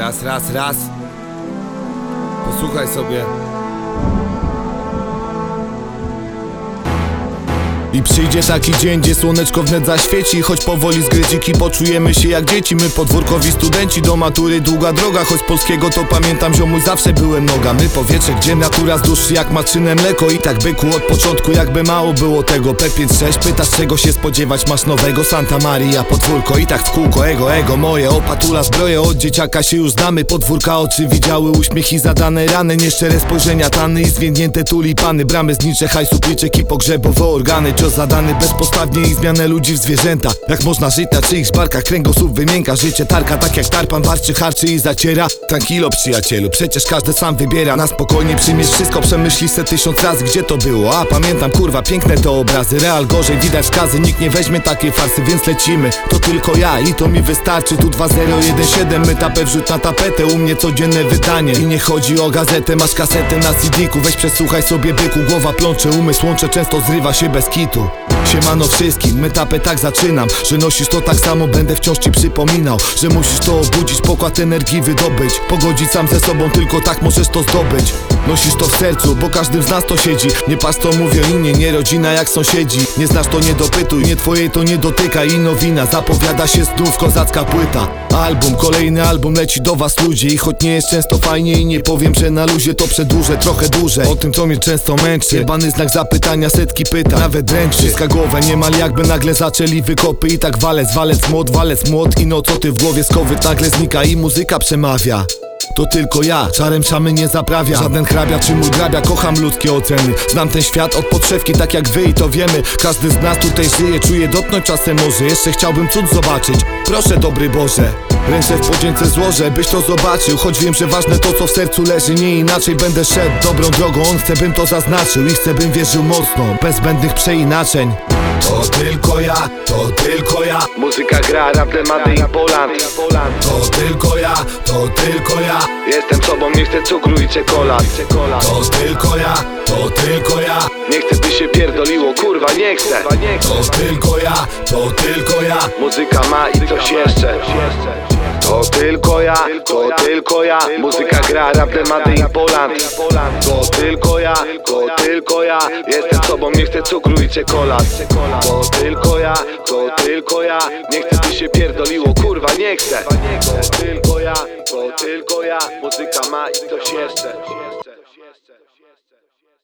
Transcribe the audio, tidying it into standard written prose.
Raz. Posłuchaj sobie. I przyjdzie taki dzień, gdzie słoneczko wnet zaświeci. Choć powoli z grydziki poczujemy się jak dzieci. My podwórkowi studenci, do matury długa droga. Choć z polskiego to pamiętam, ziomuj, zawsze byłem noga. My powietrze, gdzie natura z duszy jak matczyne mleko. I tak byku od początku, jakby mało było tego. P56 pytasz, czego się spodziewać masz nowego. Santa Maria, podwórko i tak w kółko. Ego, moje, opatula zbroje. Od dzieciaka się już znamy. Podwórka oczy widziały uśmiechy, zadane rany. Nieszczere spojrzenia, tany i zwiędnięte tulipany. Bramy znicze, hajsu, pliczek i pogrzebowe organy. Cios zadany bezpostawnie i zmianę ludzi w zwierzęta. Jak można żyć na czyichś barkach, kręgosłup wymięka. Życie tarka, tak jak tarpan warczy, harczy i zaciera. Tranquilo, przyjacielu, przecież każdy sam wybiera. Na spokojnie przyjmiesz wszystko, przemyśli se 1000 razy, gdzie to było. A pamiętam, kurwa, piękne to obrazy. Real gorzej, widać skazy, nikt nie weźmie takiej farsy, więc lecimy. To tylko ja i to mi wystarczy. Tu 2017, my tapę wrzuć na tapetę. U mnie codzienne wydanie i nie chodzi o gazetę. Masz kasetę na CD-ku, weź przesłuchaj sobie byku. Głowa plącze, umysł łącze, często zrywa się bez kitu. Siemano wszystkim, my tapę tak zaczynam. Że nosisz to tak samo, będę wciąż ci przypominał. Że musisz to obudzić, pokład energii wydobyć. Pogodzić sam ze sobą, tylko tak możesz to zdobyć. Nosisz to w sercu, bo każdym z nas to siedzi. Nie patrz co mówią inni, nie rodzina jak sąsiedzi. Nie znasz to nie dopytuj, nie twojej to nie dotykaj. I nowina, zapowiada się znów kozacka płyta. Album, kolejny album leci do was ludzie. I choć nie jest często fajnie i nie powiem, że na luzie to przedłużę trochę dłużej. O tym co mnie często męczy, jebany znak zapytania, setki pytań, nawet dręczy. Ściska głowę niemal jakby nagle zaczęli wykopy. I tak walec młot. I no co ty w głowie skowyt nagle znika i muzyka przemawia. To tylko ja, czarem szamy nie zaprawia. Żaden hrabia czy mój grabia, kocham ludzkie oceny. Znam ten świat od podszewki tak jak wy i to wiemy. Każdy z nas tutaj żyje, czuje dotknąć czasem może. Jeszcze chciałbym cud zobaczyć, proszę dobry Boże. Ręce w podzięce złożę, byś to zobaczył. Choć wiem, że ważne to co w sercu leży. Nie inaczej będę szedł dobrą drogą. On chce bym to zaznaczył i chce bym wierzył mocno, bez zbędnych przeinaczeń. To tylko ja. Muzyka gra, rap Made in Poland. To tylko ja. Jestem sobą, nie chcę cukru i czekolad. To tylko ja. Nie chcę by się pierdoliło, kurwa nie chcę. To tylko ja. Muzyka ma i coś jeszcze. To tylko ja. Muzyka gra, rap Made in Poland. To tylko ja. Jestem sobą, nie chcę cukru i czekolad. To tylko ja. Nie chcę by się pierdoliło, kurwa nie chcę. To tylko ja. Muzyka ma i coś jeszcze.